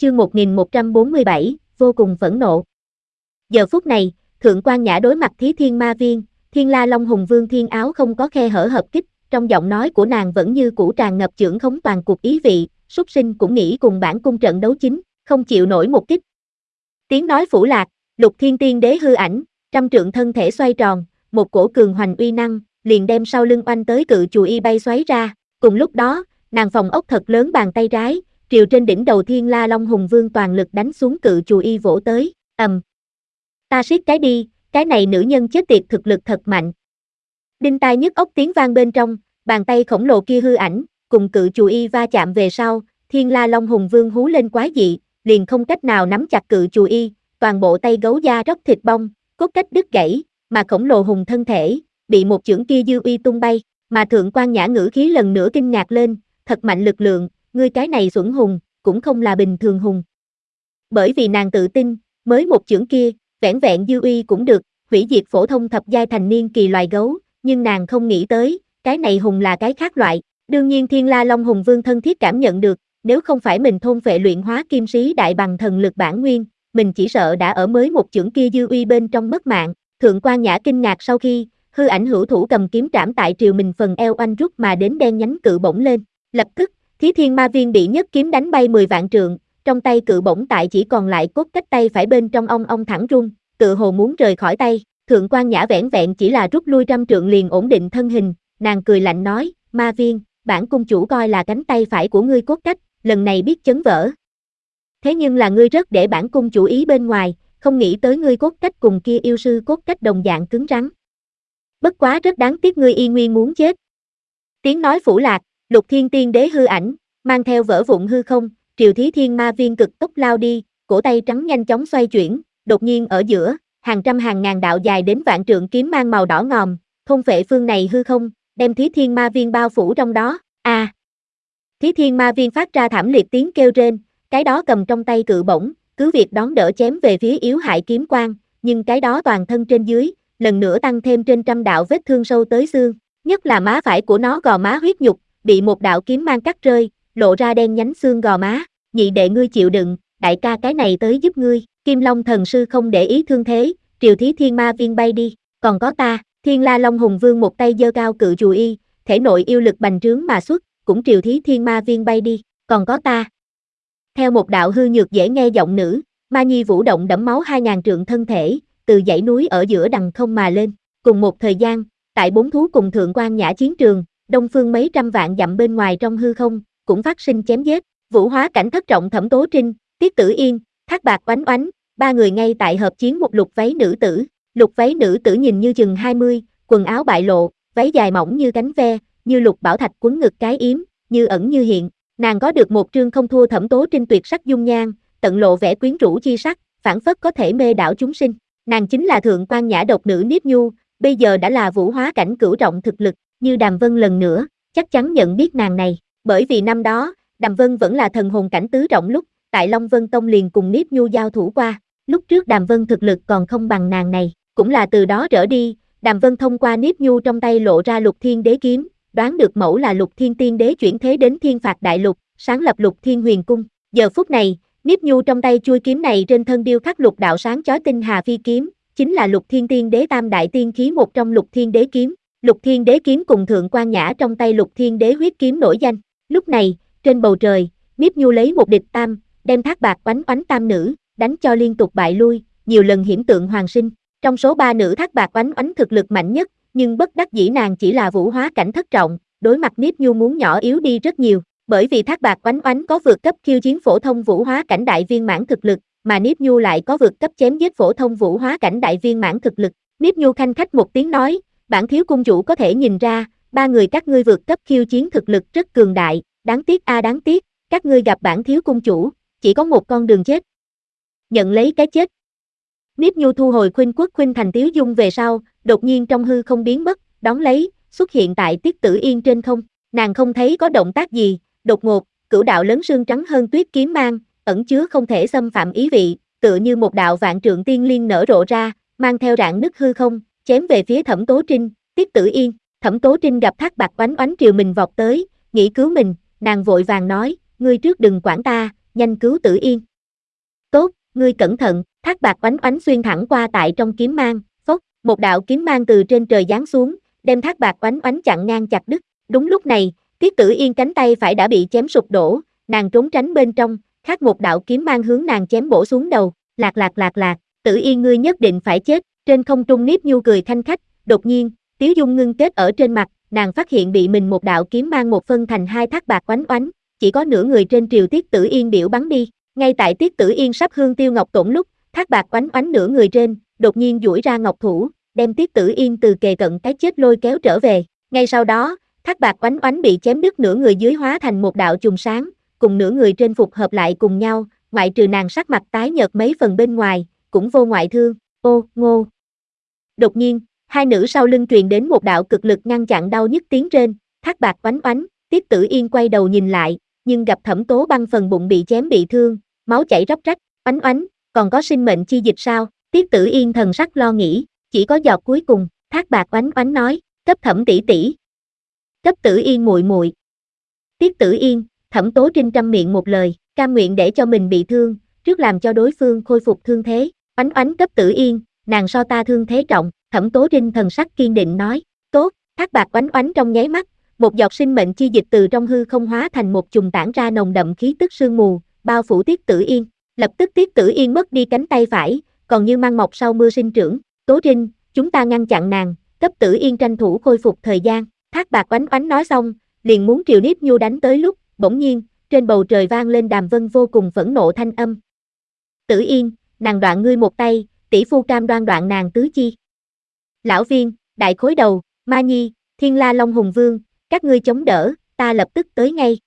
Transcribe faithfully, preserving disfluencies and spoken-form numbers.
Chương một nghìn một trăm bốn mươi bảy, vô cùng phẫn nộ. Giờ phút này, Thượng Quan Nhã đối mặt Thí Thiên Ma Viên, Thiên La Long Hùng Vương Thiên Áo không có khe hở hợp kích, trong giọng nói của nàng vẫn như cũ tràn ngập chưởng khống toàn cuộc ý vị, súc sinh cũng nghĩ cùng bản cung trận đấu chính, không chịu nổi một kích. Tiếng nói phủ lạc, Lục Thiên Tiên Đế hư ảnh, trăm trượng thân thể xoay tròn, một cổ cường hoành uy năng, liền đem sau lưng oanh tới cự chù y bay xoáy ra, cùng lúc đó, nàng phòng ốc thật lớn bàn tay trái, triều trên đỉnh đầu Thiên La Long Hùng Vương toàn lực đánh xuống cự chù y vỗ tới, ầm. Ta siết cái đi, cái này nữ nhân chết tiệt thực lực thật mạnh. Đinh tai nhức óc tiếng vang bên trong, bàn tay khổng lồ kia hư ảnh, cùng cự chù y va chạm về sau, Thiên La Long Hùng Vương hú lên quái dị, liền không cách nào nắm chặt cự chù y, toàn bộ tay gấu da róc thịt bong, cốt cách đứt gãy, mà khổng lồ hùng thân thể, bị một chưởng kia dư uy tung bay, mà Thượng Quan Nhã ngữ khí lần nữa kinh ngạc lên, thật mạnh lực lượng, ngươi cái này xuẩn hùng, cũng không là bình thường hùng. Bởi vì nàng tự tin, mới một chưởng kia, vẻn vẹn dư uy cũng được, hủy diệt phổ thông thập giai thành niên kỳ loài gấu, nhưng nàng không nghĩ tới, cái này hùng là cái khác loại, đương nhiên Thiên La Long Hùng Vương thân thiết cảm nhận được, nếu không phải mình thôn phệ luyện hóa kim sĩ đại bằng thần lực bản nguyên, mình chỉ sợ đã ở mới một chưởng kia dư uy bên trong mất mạng. Thượng Quan Nhã kinh ngạc sau khi, hư ảnh hữu thủ cầm kiếm trảm tại triều mình phần eo oanh rút mà đến đen nhánh cự bổng lên, lập tức, Thí Thiên Ma Viên bị nhất kiếm đánh bay mười vạn trượng, trong tay cự bổng tại chỉ còn lại cốt cách tay phải bên trong ong ong thẳng rung, tự hồ muốn rời khỏi tay. Thượng Quan Nhã vẻn vẹn chỉ là rút lui trăm trượng liền ổn định thân hình, nàng cười lạnh nói, Ma Viên, bản cung chủ coi là cánh tay phải của ngươi cốt cách, lần này biết chấn vỡ. Thế nhưng là ngươi rất để bản cung chủ ý bên ngoài, không nghĩ tới ngươi cốt cách cùng kia yêu sư cốt cách đồng dạng cứng rắn. Bất quá rất đáng tiếc ngươi y nguyên muốn chết. Tiếng nói phủ lạc, Lục Thiên Tiên Đế hư ảnh, mang theo vỡ vụn hư không, triều Thí Thiên Ma Viên cực tốc lao đi, cổ tay trắng nhanh chóng xoay chuyển, đột nhiên ở giữa, hàng trăm hàng ngàn đạo dài đến vạn trượng kiếm mang màu đỏ ngòm, thôn phệ phương này hư không, đem Thí Thiên Ma Viên bao phủ trong đó. A! À, Thí Thiên Ma Viên phát ra thảm liệt tiếng kêu rên, cái đó cầm trong tay cự bổng, cứ việc đón đỡ chém về phía yếu hại kiếm quang, nhưng cái đó toàn thân trên dưới, lần nữa tăng thêm trên trăm đạo vết thương sâu tới xương, nhất là má phải của nó gò má huyết nhục, bị một đạo kiếm mang cắt rơi, lộ ra đen nhánh xương gò má. Nhị đệ ngươi chịu đựng, đại ca cái này tới giúp ngươi. Kim Long thần sư không để ý thương thế, triều Thí Thiên Ma Viên bay đi, còn có ta. Thiên La Long Hùng Vương một tay giơ cao cự chù y, thể nội yêu lực bành trướng mà xuất, cũng triều Thí Thiên Ma Viên bay đi, còn có ta. Theo một đạo hư nhược dễ nghe giọng nữ, Ma Nhi vũ động đẫm máu hai ngàn trượng thân thể, từ dãy núi ở giữa đằng không mà lên. Cùng một thời gian, tại bốn thú cùng Thượng Quan Nhã chiến trường, đông phương mấy trăm vạn dặm bên ngoài trong hư không, cũng phát sinh chém giết. Vũ hóa cảnh thất trọng Thẩm Tố Trinh, Tiết Tử Yên, Thác Bạc Oánh Oánh, ba người ngay tại hợp chiến một lục váy nữ tử. Lục váy nữ tử nhìn như chừng hai mươi, quần áo bại lộ, váy dài mỏng như cánh ve, như lục bảo thạch quấn ngực cái yếm, như ẩn như hiện. Nàng có được một trương không thua Thẩm Tố Trinh tuyệt sắc dung nhan, tận lộ vẻ quyến rũ chi sắc, phảng phất có thể mê đảo chúng sinh. Nàng chính là Thượng Quan Nhã độc nữ Niếp Nhu, bây giờ đã là vũ hóa cảnh cửu trọng thực lực, như Đàm Vân lần nữa, chắc chắn nhận biết nàng này, bởi vì năm đó, Đàm Vân vẫn là thần hồn cảnh tứ trọng lúc, tại Long Vân Tông liền cùng Niếp Nhu giao thủ qua, lúc trước Đàm Vân thực lực còn không bằng nàng này, cũng là từ đó trở đi, Đàm Vân thông qua Niếp Nhu trong tay lộ ra Lục Thiên Đế kiếm, đoán được mẫu là Lục Thiên Tiên Đế chuyển thế đến Thiên Phạt Đại Lục, sáng lập Lục Thiên Huyền Cung. Giờ phút này, Niếp Nhu trong tay chuôi kiếm này trên thân điêu khắc lục đạo sáng chói tinh hà phi kiếm, chính là Lục Thiên Tiên Đế tam đại tiên khí một trong Lục Thiên Đế kiếm. Lục Thiên Đế kiếm cùng Thượng Quan Nhã trong tay Lục Thiên Đế huyết kiếm nổi danh. Lúc này, trên bầu trời, Niếp Nhu lấy một địch tam, đem Thác Bạc Oánh Oánh tam nữ, đánh cho liên tục bại lui, nhiều lần hiểm tượng hoàng sinh. Trong số ba nữ Thác Bạc Oánh Oánh thực lực mạnh nhất, nhưng bất đắc dĩ nàng chỉ là vũ hóa cảnh thất trọng, đối mặt Niếp Nhu muốn nhỏ yếu đi rất nhiều, bởi vì Thác Bạc Oánh Oánh có vượt cấp khiêu chiến phổ thông vũ hóa cảnh đại viên mãn thực lực, mà Niếp Nhu lại có vượt cấp chém giết phổ thông vũ hóa cảnh đại viên mãn thực lực. Niếp Nhu khanh khách một tiếng nói, bản thiếu cung chủ có thể nhìn ra, ba người các ngươi vượt cấp khiêu chiến thực lực rất cường đại, đáng tiếc a à đáng tiếc, các ngươi gặp bản thiếu cung chủ, chỉ có một con đường chết. Nhận lấy cái chết. Niếp Nhu thu hồi khuynh quốc khuynh thành tiếu dung về sau, đột nhiên trong hư không biến mất, đón lấy, xuất hiện tại Tiết Tử Yên trên không, nàng không thấy có động tác gì, đột ngột, cửu đạo lớn sương trắng hơn tuyết kiếm mang, ẩn chứa không thể xâm phạm ý vị, tựa như một đạo vạn trượng tiên liên nở rộ ra, mang theo rạn nứt hư không, chém về phía Thẩm Tố Trinh. Tiết Tử Yên. Thẩm Tố Trinh gặp Thác Bạc Oánh Oánh triều mình vọt tới, nghĩ cứu mình, nàng vội vàng nói, ngươi trước đừng quản ta, nhanh cứu Tử Yên. tốt, ngươi cẩn thận, thác bạc oánh oánh xuyên thẳng qua tại trong kiếm mang, phốc, một đạo kiếm mang từ trên trời giáng xuống, đem thác bạc oánh oánh chặn ngang chặt đứt. Đúng lúc này, Tiết Tử Yên cánh tay phải đã bị chém sụp đổ, nàng trốn tránh bên trong, khác một đạo kiếm mang hướng nàng chém bổ xuống đầu, lạc lạc lạc lạc, Tử Yên ngươi nhất định phải chết. Trên không trung Niếp Nhu cười thanh khách, đột nhiên, tiếu dung ngưng kết ở trên mặt, nàng phát hiện bị mình một đạo kiếm mang một phân thành hai thác bạc oánh oánh, chỉ có nửa người trên triều Tiết Tử Yên biểu bắn đi. Ngay tại Tiết Tử Yên sắp hương tiêu ngọc tổn lúc, thác bạc oánh oánh nửa người trên, đột nhiên duỗi ra ngọc thủ, đem Tiết Tử Yên từ kề cận cái chết lôi kéo trở về. Ngay sau đó, thác bạc oánh oánh bị chém đứt nửa người dưới hóa thành một đạo chùm sáng, cùng nửa người trên phục hợp lại cùng nhau, ngoại trừ nàng sắc mặt tái nhợt mấy phần bên ngoài, cũng vô ngoại thương. Ô, ngô. Đột nhiên, hai nữ sau lưng truyền đến một đạo cực lực ngăn chặn đau nhức tiếng trên, thác bạc oánh oánh, Tiết Tử Yên quay đầu nhìn lại, nhưng gặp Thẩm Tố Băng phần bụng bị chém bị thương, máu chảy róc rách, oánh oánh, còn có sinh mệnh chi dịch sao? Tiết Tử Yên thần sắc lo nghĩ, chỉ có giọt cuối cùng, thác bạc oánh oánh nói, cấp Thẩm tỷ tỷ, cấp Tử Yên muội muội. Tiết Tử Yên, Thẩm Tố Trinh trăm miệng một lời, cam nguyện để cho mình bị thương, trước làm cho đối phương khôi phục thương thế. Oánh oánh cấp Tử Yên, nàng so ta thương thế trọng. Thẩm Tố Trinh thần sắc kiên định nói, tốt. Thác bạc oánh oánh trong nháy mắt, một giọt sinh mệnh chi dịch từ trong hư không hóa thành một chùm tản ra nồng đậm khí tức sương mù, bao phủ Tiết Tử Yên. Lập tức Tiết Tử Yên mất đi cánh tay phải, còn như mang mọc sau mưa sinh trưởng. Tố Trinh, chúng ta ngăn chặn nàng, cấp Tử Yên tranh thủ khôi phục thời gian. Thác bạc oánh oánh nói xong, liền muốn triều Niếp Nhu đánh tới lúc, bỗng nhiên, trên bầu trời vang lên Đàm Vân vô cùng phẫn nộ thanh âm. Tử Yên, nàng đoạn ngươi một tay, tỷ phu cam đoan đoạn nàng tứ chi. Lão Viên, Đại Khối Đầu, Ma Nhi, Thiên La Long Hùng Vương, các ngươi chống đỡ, ta lập tức tới ngay.